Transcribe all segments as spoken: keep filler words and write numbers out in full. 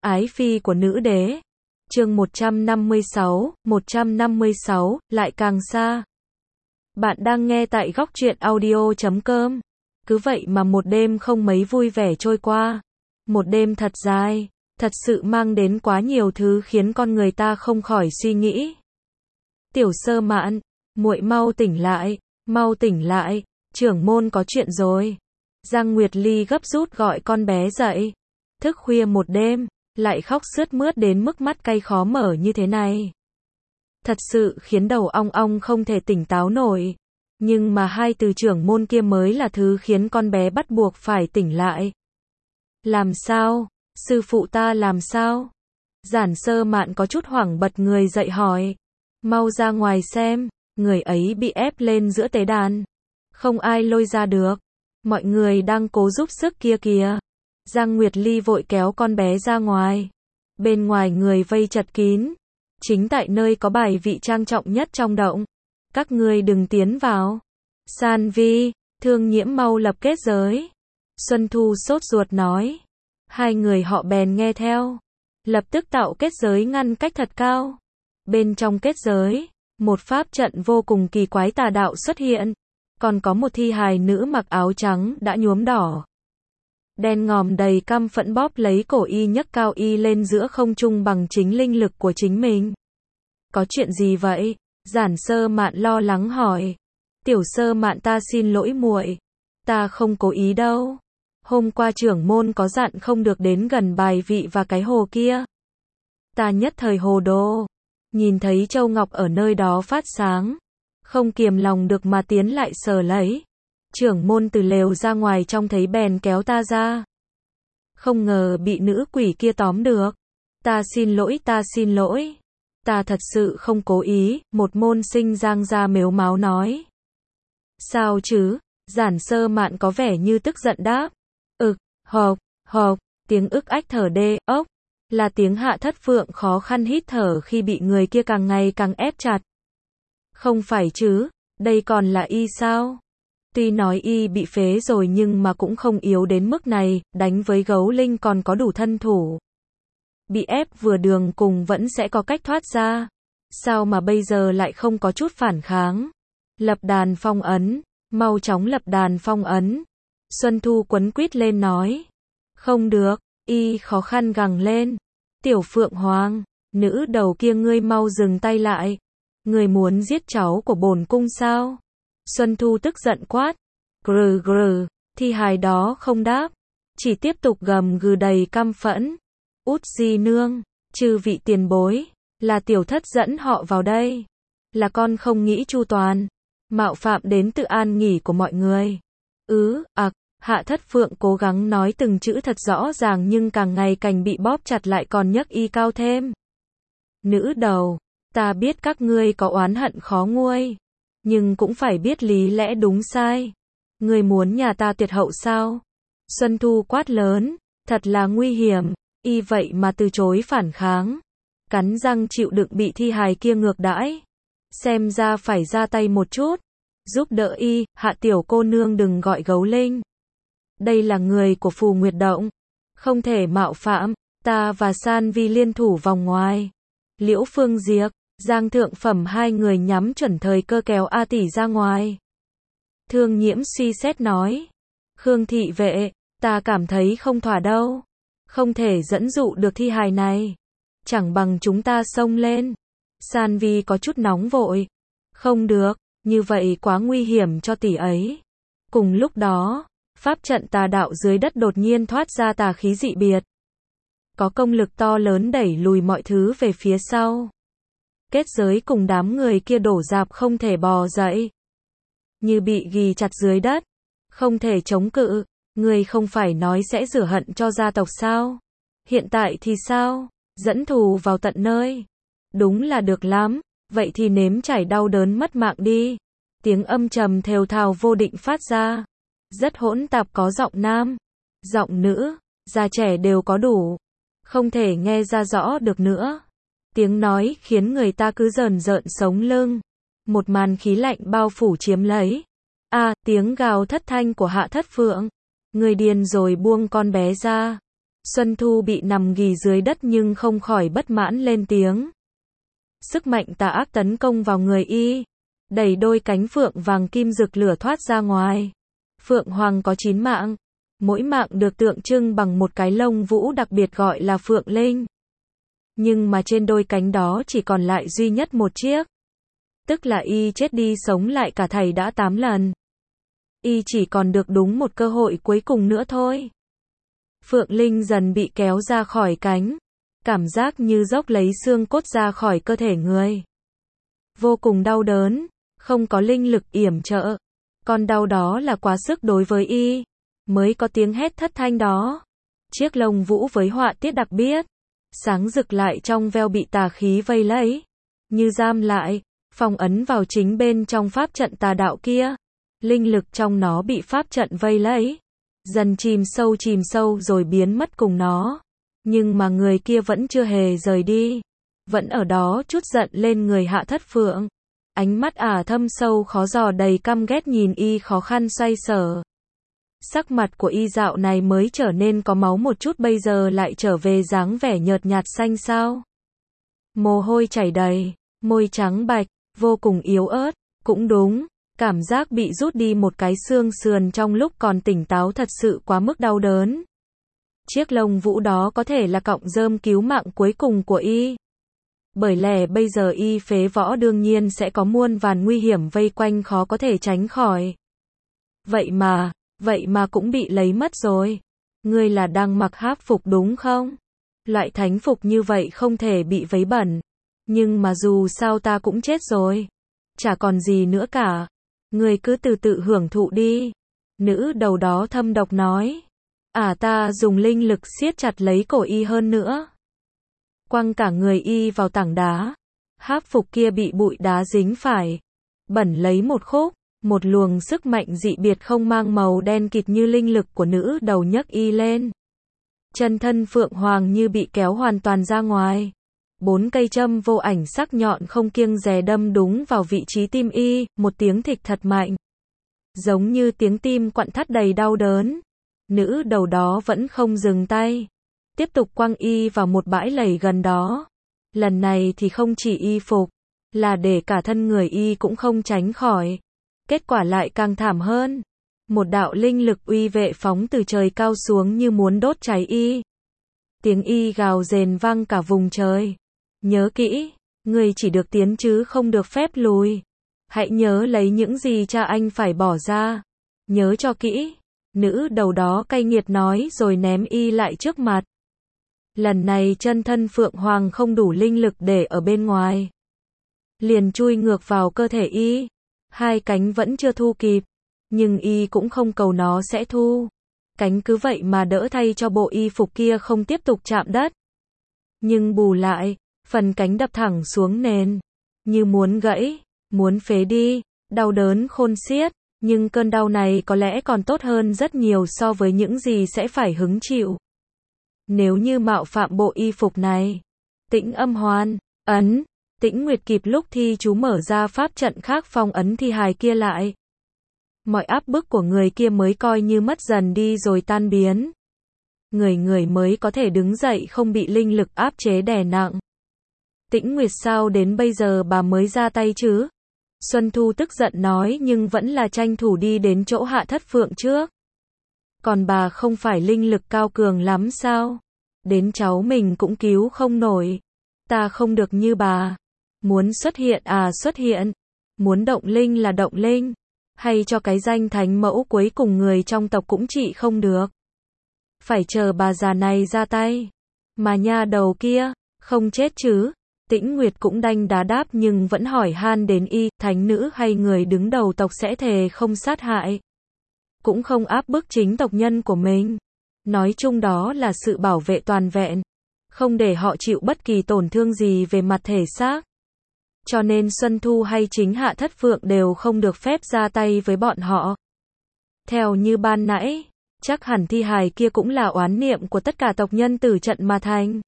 Ái phi của nữ đế. Chương một trăm năm mươi sáu, một trăm năm mươi sáu, lại càng xa. Bạn đang nghe tại góc truyện audio chấm com. Cứ vậy mà một đêm không mấy vui vẻ trôi qua. Một đêm thật dài, thật sự mang đến quá nhiều thứ khiến con người ta không khỏi suy nghĩ. Tiểu Sơ Mạn, muội mau tỉnh lại, mau tỉnh lại, trưởng môn có chuyện rồi. Giang Nguyệt Ly gấp rút gọi con bé dậy. Thức khuya một đêm, lại khóc sướt mướt đến mức mắt cay khó mở như thế này. Thật sự khiến đầu ong ong không thể tỉnh táo nổi. Nhưng mà hai từ trưởng môn kia mới là thứ khiến con bé bắt buộc phải tỉnh lại. Làm sao? Sư phụ ta làm sao? Giản Sơ Mạn có chút hoảng bật người dậy hỏi. Mau ra ngoài xem, người ấy bị ép lên giữa tế đàn. Không ai lôi ra được. Mọi người đang cố giúp sức kia kìa. Giang Nguyệt Ly vội kéo con bé ra ngoài. Bên ngoài người vây chật kín. Chính tại nơi có bài vị trang trọng nhất trong động. Các ngươi đừng tiến vào. San Vi, Thương Nhiễm mau lập kết giới. Xuân Thu sốt ruột nói. Hai người họ bèn nghe theo. Lập tức tạo kết giới ngăn cách thật cao. Bên trong kết giới, một pháp trận vô cùng kỳ quái tà đạo xuất hiện. Còn có một thi hài nữ mặc áo trắng đã nhuốm đỏ. Đen ngòm đầy căm phẫn bóp lấy cổ y nhấc cao y lên giữa không trung bằng chính linh lực của chính mình. Có chuyện gì vậy? Giản Sơ Mạn lo lắng hỏi. Tiểu Sơ Mạn ta xin lỗi muội. Ta không cố ý đâu. Hôm qua trưởng môn có dặn không được đến gần bài vị và cái hồ kia. Ta nhất thời hồ đồ. Nhìn thấy châu ngọc ở nơi đó phát sáng. Không kiềm lòng được mà tiến lại sờ lấy. Trưởng môn từ lều ra ngoài trông thấy bèn kéo ta ra. Không ngờ bị nữ quỷ kia tóm được. Ta xin lỗi, ta xin lỗi. Ta thật sự không cố ý, một môn sinh Giang gia mếu máo nói. Sao chứ? Giản Sơ Mạn có vẻ như tức giận đáp. Ực, hộc, hộc, tiếng ức ách thở đê, ốc. Là tiếng Hạ Thất Phượng khó khăn hít thở khi bị người kia càng ngày càng ép chặt. Không phải chứ, đây còn là y sao? Tuy nói y bị phế rồi nhưng mà cũng không yếu đến mức này, đánh với gấu linh còn có đủ thân thủ. Bị ép vừa đường cùng vẫn sẽ có cách thoát ra. Sao mà bây giờ lại không có chút phản kháng? Lập đàn phong ấn, mau chóng lập đàn phong ấn. Xuân Thu quấn quýt lên nói. Không được, y khó khăn gằng lên. Tiểu Phượng Hoàng, nữ đầu kia ngươi mau dừng tay lại. Ngươi muốn giết cháu của bổn cung sao? Xuân Thu tức giận quát. Grừ grừ, thi hài đó không đáp. Chỉ tiếp tục gầm gừ đầy căm phẫn. Út di nương, chư vị tiền bối, là tiểu thất dẫn họ vào đây. Là con không nghĩ chu toàn. Mạo phạm đến tự an nghỉ của mọi người. Ứ, ặc, Hạ Thất Phượng cố gắng nói từng chữ thật rõ ràng nhưng càng ngày càng bị bóp chặt lại còn nhấc y cao thêm. Nữ đầu, ta biết các ngươi có oán hận khó nguôi. Nhưng cũng phải biết lý lẽ đúng sai. Ngươi muốn nhà ta tuyệt hậu sao? Xuân Thu quát lớn, thật là nguy hiểm, y vậy mà từ chối phản kháng. Cắn răng chịu đựng bị thi hài kia ngược đãi. Xem ra phải ra tay một chút. Giúp đỡ y, Hạ tiểu cô nương đừng gọi gấu linh. Đây là người của Phù Nguyệt Động. Không thể mạo phạm, ta và San Vi liên thủ vòng ngoài. Liễu Phương Diệp, Giang Thượng Phẩm hai người nhắm chuẩn thời cơ kéo A tỷ ra ngoài. Thương Nhiễm suy xét nói. Khương thị vệ, ta cảm thấy không thỏa đâu. Không thể dẫn dụ được thi hài này. Chẳng bằng chúng ta xông lên. San Vi có chút nóng vội. Không được, như vậy quá nguy hiểm cho tỷ ấy. Cùng lúc đó, pháp trận tà đạo dưới đất đột nhiên thoát ra tà khí dị biệt. Có công lực to lớn đẩy lùi mọi thứ về phía sau. Kết giới cùng đám người kia đổ rạp không thể bò dậy. Như bị ghì chặt dưới đất. Không thể chống cự. Người không phải nói sẽ rửa hận cho gia tộc sao? Hiện tại thì sao? Dẫn thù vào tận nơi. Đúng là được lắm. Vậy thì nếm trải đau đớn mất mạng đi. Tiếng âm trầm thều thào vô định phát ra. Rất hỗn tạp có giọng nam. Giọng nữ. Già trẻ đều có đủ. Không thể nghe ra rõ được nữa. Tiếng nói khiến người ta cứ rờn rợn sống lưng. Một màn khí lạnh bao phủ chiếm lấy. A, à, tiếng gào thất thanh của Hạ Thất Phượng. Người điên rồi buông con bé ra. Xuân Thu bị nằm ghì dưới đất nhưng không khỏi bất mãn lên tiếng. Sức mạnh tà ác tấn công vào người y, đẩy đôi cánh phượng vàng kim rực lửa thoát ra ngoài. Phượng hoàng có chín mạng, mỗi mạng được tượng trưng bằng một cái lông vũ đặc biệt gọi là phượng linh. Nhưng mà trên đôi cánh đó chỉ còn lại duy nhất một chiếc. Tức là y chết đi sống lại cả thảy đã tám lần. Y chỉ còn được đúng một cơ hội cuối cùng nữa thôi. Phượng linh dần bị kéo ra khỏi cánh, cảm giác như dốc lấy xương cốt ra khỏi cơ thể người. Vô cùng đau đớn, không có linh lực yểm trợ. Con đau đó là quá sức đối với y, mới có tiếng hét thất thanh đó. Chiếc lông vũ với họa tiết đặc biệt, sáng rực lại trong veo bị tà khí vây lấy, như giam lại, phong ấn vào chính bên trong pháp trận tà đạo kia. Linh lực trong nó bị pháp trận vây lấy, dần chìm sâu chìm sâu rồi biến mất cùng nó. Nhưng mà người kia vẫn chưa hề rời đi, vẫn ở đó trút giận lên người Hạ Thất Phượng. Ánh mắt ả thâm sâu khó dò đầy căm ghét nhìn y khó khăn xoay sở. Sắc mặt của y dạo này mới trở nên có máu một chút bây giờ lại trở về dáng vẻ nhợt nhạt xanh xao. Mồ hôi chảy đầy, môi trắng bạch, vô cùng yếu ớt, cũng đúng, cảm giác bị rút đi một cái xương sườn trong lúc còn tỉnh táo thật sự quá mức đau đớn. Chiếc lông vũ đó có thể là cọng rơm cứu mạng cuối cùng của y. Bởi lẽ bây giờ y phế võ đương nhiên sẽ có muôn vàn nguy hiểm vây quanh khó có thể tránh khỏi. Vậy mà, vậy mà cũng bị lấy mất rồi. Ngươi là đang mặc háp phục đúng không? Loại thánh phục như vậy không thể bị vấy bẩn. Nhưng mà dù sao ta cũng chết rồi. Chả còn gì nữa cả. Ngươi cứ từ tự hưởng thụ đi. Nữ đầu đó thâm độc nói. À ta dùng linh lực siết chặt lấy cổ y hơn nữa. Quăng cả người y vào tảng đá. Háp phục kia bị bụi đá dính phải. Bẩn lấy một khúc. Một luồng sức mạnh dị biệt không mang màu đen kịt như linh lực của nữ đầu nhấc y lên. Chân thân phượng hoàng như bị kéo hoàn toàn ra ngoài. Bốn cây châm vô ảnh sắc nhọn không kiêng dè đâm đúng vào vị trí tim y, một tiếng thịch thật mạnh. Giống như tiếng tim quặn thắt đầy đau đớn. Nữ đầu đó vẫn không dừng tay. Tiếp tục quăng y vào một bãi lầy gần đó. Lần này thì không chỉ y phục, là để cả thân người y cũng không tránh khỏi. Kết quả lại càng thảm hơn. Một đạo linh lực uy vệ phóng từ trời cao xuống như muốn đốt cháy y. Tiếng y gào rền vang cả vùng trời. Nhớ kỹ, người chỉ được tiến chứ không được phép lùi. Hãy nhớ lấy những gì cha anh phải bỏ ra. Nhớ cho kỹ. Nữ đầu đó cay nghiệt nói rồi ném y lại trước mặt. Lần này chân thân Phượng Hoàng không đủ linh lực để ở bên ngoài. Liền chui ngược vào cơ thể y. Hai cánh vẫn chưa thu kịp. Nhưng y cũng không cầu nó sẽ thu. Cánh cứ vậy mà đỡ thay cho bộ y phục kia không tiếp tục chạm đất. Nhưng bù lại, phần cánh đập thẳng xuống nền. Như muốn gãy, muốn phế đi, đau đớn khôn xiết. Nhưng cơn đau này có lẽ còn tốt hơn rất nhiều so với những gì sẽ phải hứng chịu. Nếu như mạo phạm bộ y phục này. Tĩnh âm hoan, ấn, Tĩnh Nguyệt kịp lúc thi chú mở ra pháp trận khác phong ấn thi hài kia lại. Mọi áp bức của người kia mới coi như mất dần đi rồi tan biến. Người người mới có thể đứng dậy không bị linh lực áp chế đè nặng. Tĩnh Nguyệt sao đến bây giờ bà mới ra tay chứ? Xuân Thu tức giận nói nhưng vẫn là tranh thủ đi đến chỗ Hạ Thất Phượng trước. Còn bà không phải linh lực cao cường lắm sao? Đến cháu mình cũng cứu không nổi. Ta không được như bà. Muốn xuất hiện à xuất hiện. Muốn động linh là động linh. Hay cho cái danh thánh mẫu cuối cùng người trong tộc cũng trị không được. Phải chờ bà già này ra tay. Mà nha đầu kia, không chết chứ? Tĩnh Nguyệt cũng đanh đá đáp nhưng vẫn hỏi han đến y, thánh nữ hay người đứng đầu tộc sẽ thề không sát hại. Cũng không áp bức chính tộc nhân của mình. Nói chung đó là sự bảo vệ toàn vẹn. Không để họ chịu bất kỳ tổn thương gì về mặt thể xác. Cho nên Xuân Thu hay chính Hạ Thất Phượng đều không được phép ra tay với bọn họ. Theo như ban nãy, chắc hẳn thi hài kia cũng là oán niệm của tất cả tộc nhân tử trận mà thành.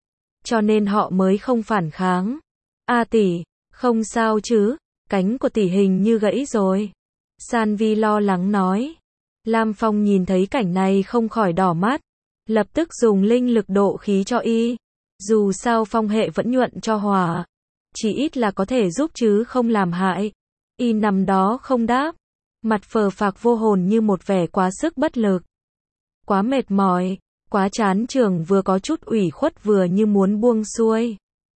Cho nên họ mới không phản kháng. A tỷ, không sao chứ, cánh của tỷ hình như gãy rồi. San Vi lo lắng nói. Lam Phong nhìn thấy cảnh này không khỏi đỏ mắt. lập tức dùng linh lực độ khí cho y. Dù sao phong hệ vẫn nhuận cho hỏa, chỉ ít là có thể giúp chứ không làm hại. Y nằm đó không đáp, mặt phờ phạc vô hồn như một vẻ quá sức bất lực. Quá mệt mỏi, quá chán trường, vừa có chút ủy khuất vừa như muốn buông xuôi.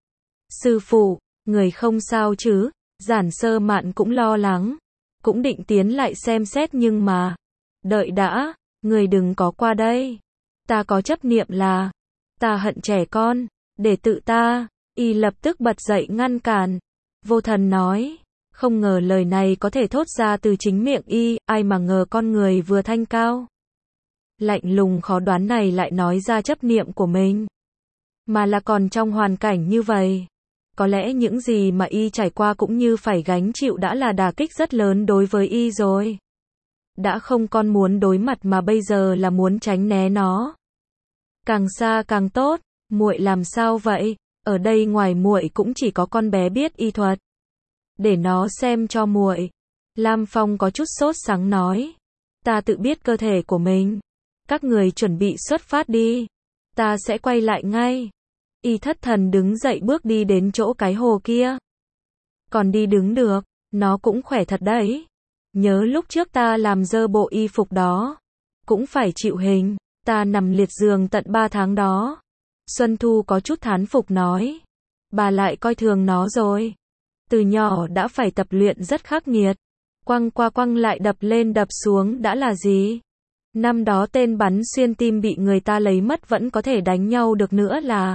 Sư phụ, người không sao chứ? Giản Sơ Mạn cũng lo lắng, cũng định tiến lại xem xét nhưng mà, đợi đã, người đừng có qua đây. Ta có chấp niệm là, ta hận trẻ con, để tự ta. Y lập tức bật dậy ngăn cản. Vô Thần nói, không ngờ lời này có thể thốt ra từ chính miệng y, ai mà ngờ con người vừa thanh cao, lạnh lùng khó đoán này lại nói ra chấp niệm của mình. Mà là còn trong hoàn cảnh như vậy. Có lẽ những gì mà y trải qua cũng như phải gánh chịu đã là đả kích rất lớn đối với y rồi. Đã không còn muốn đối mặt mà bây giờ là muốn tránh né nó. Càng xa càng tốt. Muội làm sao vậy? Ở đây ngoài muội cũng chỉ có con bé biết y thuật. Để nó xem cho muội. Lam Phong có chút sốt sắng nói. Ta tự biết cơ thể của mình. Các người chuẩn bị xuất phát đi. Ta sẽ quay lại ngay. Y thất thần đứng dậy bước đi đến chỗ cái hồ kia. Còn đi đứng được, nó cũng khỏe thật đấy. Nhớ lúc trước ta làm dơ bộ y phục đó. Cũng phải chịu hình, ta nằm liệt giường tận ba tháng đó. Xuân Thu có chút thán phục nói. Bà lại coi thường nó rồi. Từ nhỏ đã phải tập luyện rất khắc nghiệt. Quăng qua quăng lại đập lên đập xuống đã là gì? Năm đó tên bắn xuyên tim bị người ta lấy mất vẫn có thể đánh nhau được nữa là.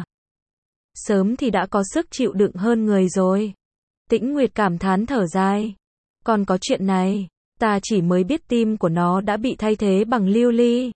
Sớm thì đã có sức chịu đựng hơn người rồi. Tĩnh Nguyệt cảm thán thở dài. Còn có chuyện này, ta chỉ mới biết tim của nó đã bị thay thế bằng lưu ly.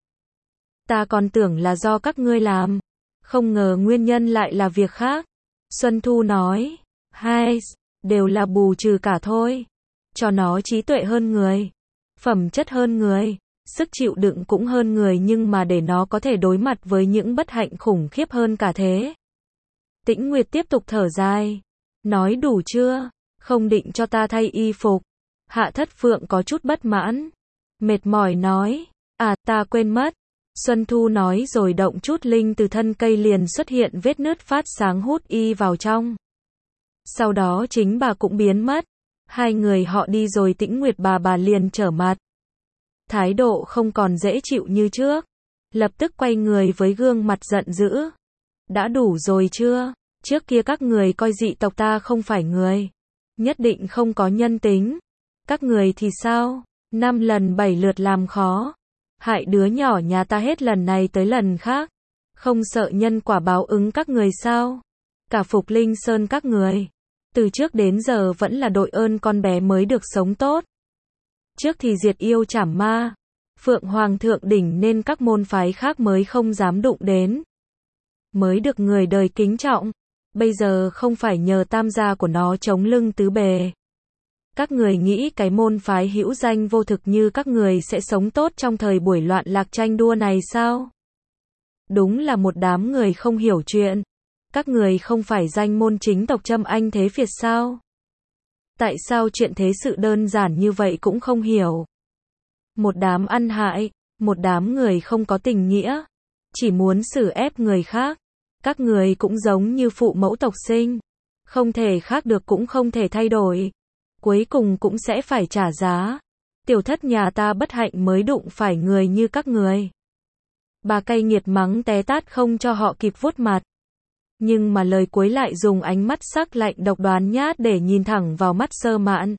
Ta còn tưởng là do các ngươi làm. Không ngờ nguyên nhân lại là việc khác. Xuân Thu nói, hai, đều là bù trừ cả thôi. Cho nó trí tuệ hơn người, phẩm chất hơn người, sức chịu đựng cũng hơn người nhưng mà để nó có thể đối mặt với những bất hạnh khủng khiếp hơn cả thế. Tĩnh Nguyệt tiếp tục thở dài. Nói đủ chưa? Không định cho ta thay y phục. Hạ Thất Phượng có chút bất mãn. Mệt mỏi nói. À, ta quên mất. Xuân Thu nói rồi động chút linh từ thân cây liền xuất hiện vết nứt phát sáng hút y vào trong. Sau đó chính bà cũng biến mất. Hai người họ đi rồi Tĩnh Nguyệt bà bà liền trở mặt. Thái độ không còn dễ chịu như trước. Lập tức quay người với gương mặt giận dữ. Đã đủ rồi chưa? Trước kia các người coi dị tộc ta không phải người. Nhất định không có nhân tính. Các người thì sao? Năm lần bảy lượt làm khó. Hại đứa nhỏ nhà ta hết lần này tới lần khác. Không sợ nhân quả báo ứng các người sao? Cả Phục Linh Sơn các người. Từ trước đến giờ vẫn là đội ơn con bé mới được sống tốt. Trước thì diệt yêu trảm ma. Phượng Hoàng thượng đỉnh nên các môn phái khác mới không dám đụng đến. Mới được người đời kính trọng. Bây giờ không phải nhờ tam gia của nó chống lưng tứ bề. Các người nghĩ cái môn phái hữu danh vô thực như các người sẽ sống tốt trong thời buổi loạn lạc tranh đua này sao? Đúng là một đám người không hiểu chuyện. Các người không phải danh môn chính tộc Trâm Anh thế Việt sao? Tại sao chuyện thế sự đơn giản như vậy cũng không hiểu? Một đám ăn hại, một đám người không có tình nghĩa, chỉ muốn xử ép người khác. Các người cũng giống như phụ mẫu tộc sinh, không thể khác được cũng không thể thay đổi. Cuối cùng cũng sẽ phải trả giá. Tiểu thất nhà ta bất hạnh mới đụng phải người như các người. Bà cay nghiệt mắng té tát không cho họ kịp vuốt mặt. Nhưng mà lời cuối lại dùng ánh mắt sắc lạnh độc đoán nhát để nhìn thẳng vào mắt Sơ Mạn.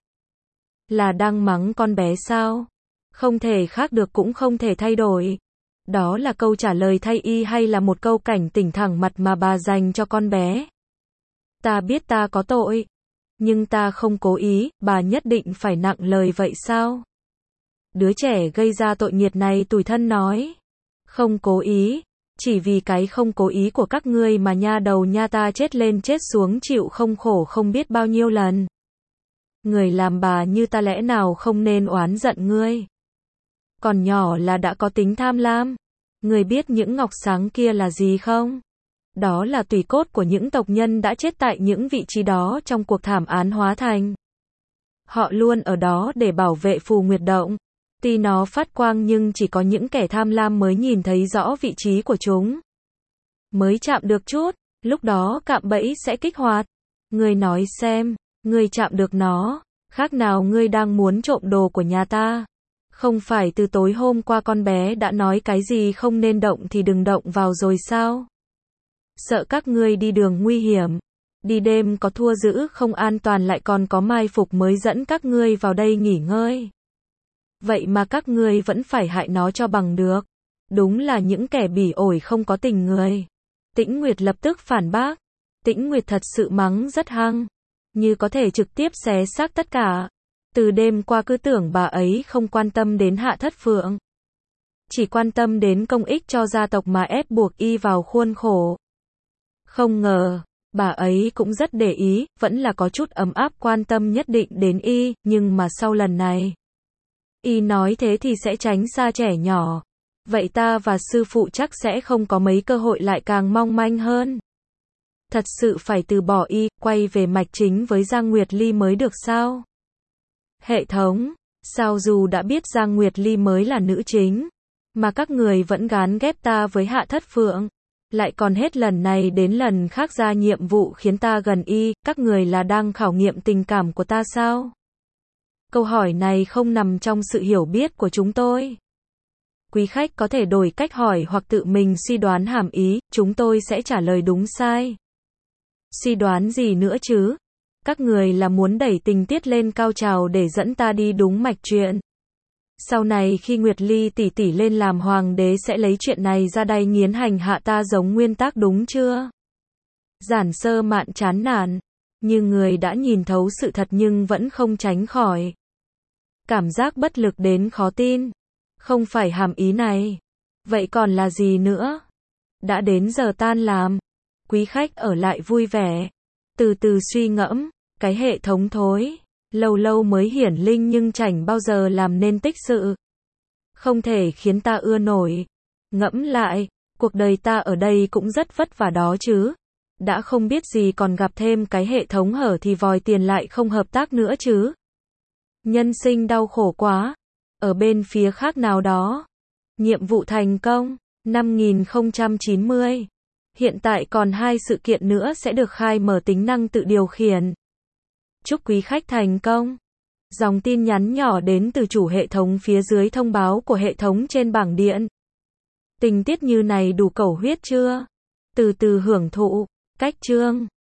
Là đang mắng con bé sao? Không thể khác được cũng không thể thay đổi. Đó là câu trả lời thay y hay là một câu cảnh tỉnh thẳng mặt mà bà dành cho con bé? Ta biết ta có tội. Nhưng ta không cố ý, bà nhất định phải nặng lời vậy sao? Đứa trẻ gây ra tội nghiệt này tủi thân nói. Không cố ý. Chỉ vì cái không cố ý của các ngươi mà nha đầu nha ta chết lên chết xuống chịu không khổ không biết bao nhiêu lần. Người làm bà như ta lẽ nào không nên oán giận ngươi? Còn nhỏ là đã có tính tham lam. Người biết những ngọc sáng kia là gì không? Đó là tủy cốt của những tộc nhân đã chết tại những vị trí đó trong cuộc thảm án hóa thành. Họ luôn ở đó để bảo vệ Phù Nguyệt Động. Tuy nó phát quang nhưng chỉ có những kẻ tham lam mới nhìn thấy rõ vị trí của chúng. Mới chạm được chút, lúc đó cạm bẫy sẽ kích hoạt. Ngươi nói xem, ngươi chạm được nó, khác nào ngươi đang muốn trộm đồ của nhà ta. Không phải từ tối hôm qua con bé đã nói cái gì không nên động thì đừng động vào rồi sao? Sợ các ngươi đi đường nguy hiểm, đi đêm có thua giữ không an toàn lại còn có mai phục mới dẫn các ngươi vào đây nghỉ ngơi. Vậy mà các ngươi vẫn phải hại nó cho bằng được. Đúng là những kẻ bỉ ổi không có tình người. Tĩnh Nguyệt lập tức phản bác. Tĩnh Nguyệt thật sự mắng rất hăng, như có thể trực tiếp xé xác tất cả. Từ đêm qua cứ tưởng bà ấy không quan tâm đến Hạ Thất Phượng, chỉ quan tâm đến công ích cho gia tộc mà ép buộc y vào khuôn khổ. Không ngờ, bà ấy cũng rất để ý, vẫn là có chút ấm áp quan tâm nhất định đến y, nhưng mà sau lần này, y nói thế thì sẽ tránh xa trẻ nhỏ. Vậy ta và sư phụ chắc sẽ không có mấy cơ hội lại càng mong manh hơn. Thật sự phải từ bỏ y, quay về mạch chính với Giang Nguyệt Ly mới được sao? Hệ thống, sao dù đã biết Giang Nguyệt Ly mới là nữ chính, mà các người vẫn gán ghép ta với Hạ Thất Phượng, lại còn hết lần này đến lần khác ra nhiệm vụ khiến ta gần y, các người là đang khảo nghiệm tình cảm của ta sao? Câu hỏi này không nằm trong sự hiểu biết của chúng tôi. Quý khách có thể đổi cách hỏi hoặc tự mình suy đoán hàm ý, chúng tôi sẽ trả lời đúng sai. Suy đoán gì nữa chứ? Các người là muốn đẩy tình tiết lên cao trào để dẫn ta đi đúng mạch chuyện. Sau này khi Nguyệt Ly tỷ tỷ lên làm hoàng đế sẽ lấy chuyện này ra đay nghiến hành hạ ta giống nguyên tắc đúng chưa? Giản Sơ Mạn chán nản, như người đã nhìn thấu sự thật nhưng vẫn không tránh khỏi cảm giác bất lực đến khó tin. Không phải hàm ý này. Vậy còn là gì nữa? Đã đến giờ tan làm. Quý khách ở lại vui vẻ. Từ từ suy ngẫm. Cái hệ thống thối. Lâu lâu mới hiển linh nhưng chẳng bao giờ làm nên tích sự. Không thể khiến ta ưa nổi. Ngẫm lại. Cuộc đời ta ở đây cũng rất vất vả đó chứ. Đã không biết gì còn gặp thêm cái hệ thống hở thì vòi tiền lại không hợp tác nữa chứ. Nhân sinh đau khổ quá. Ở bên phía khác nào đó. Nhiệm vụ thành công. năm nghìn không trăm chín mươi. Hiện tại còn hai sự kiện nữa sẽ được khai mở tính năng tự điều khiển. Chúc quý khách thành công. Dòng tin nhắn nhỏ đến từ chủ hệ thống phía dưới thông báo của hệ thống trên bảng điện. Tình tiết như này đủ cầu huyết chưa? Từ từ hưởng thụ. Cách chương.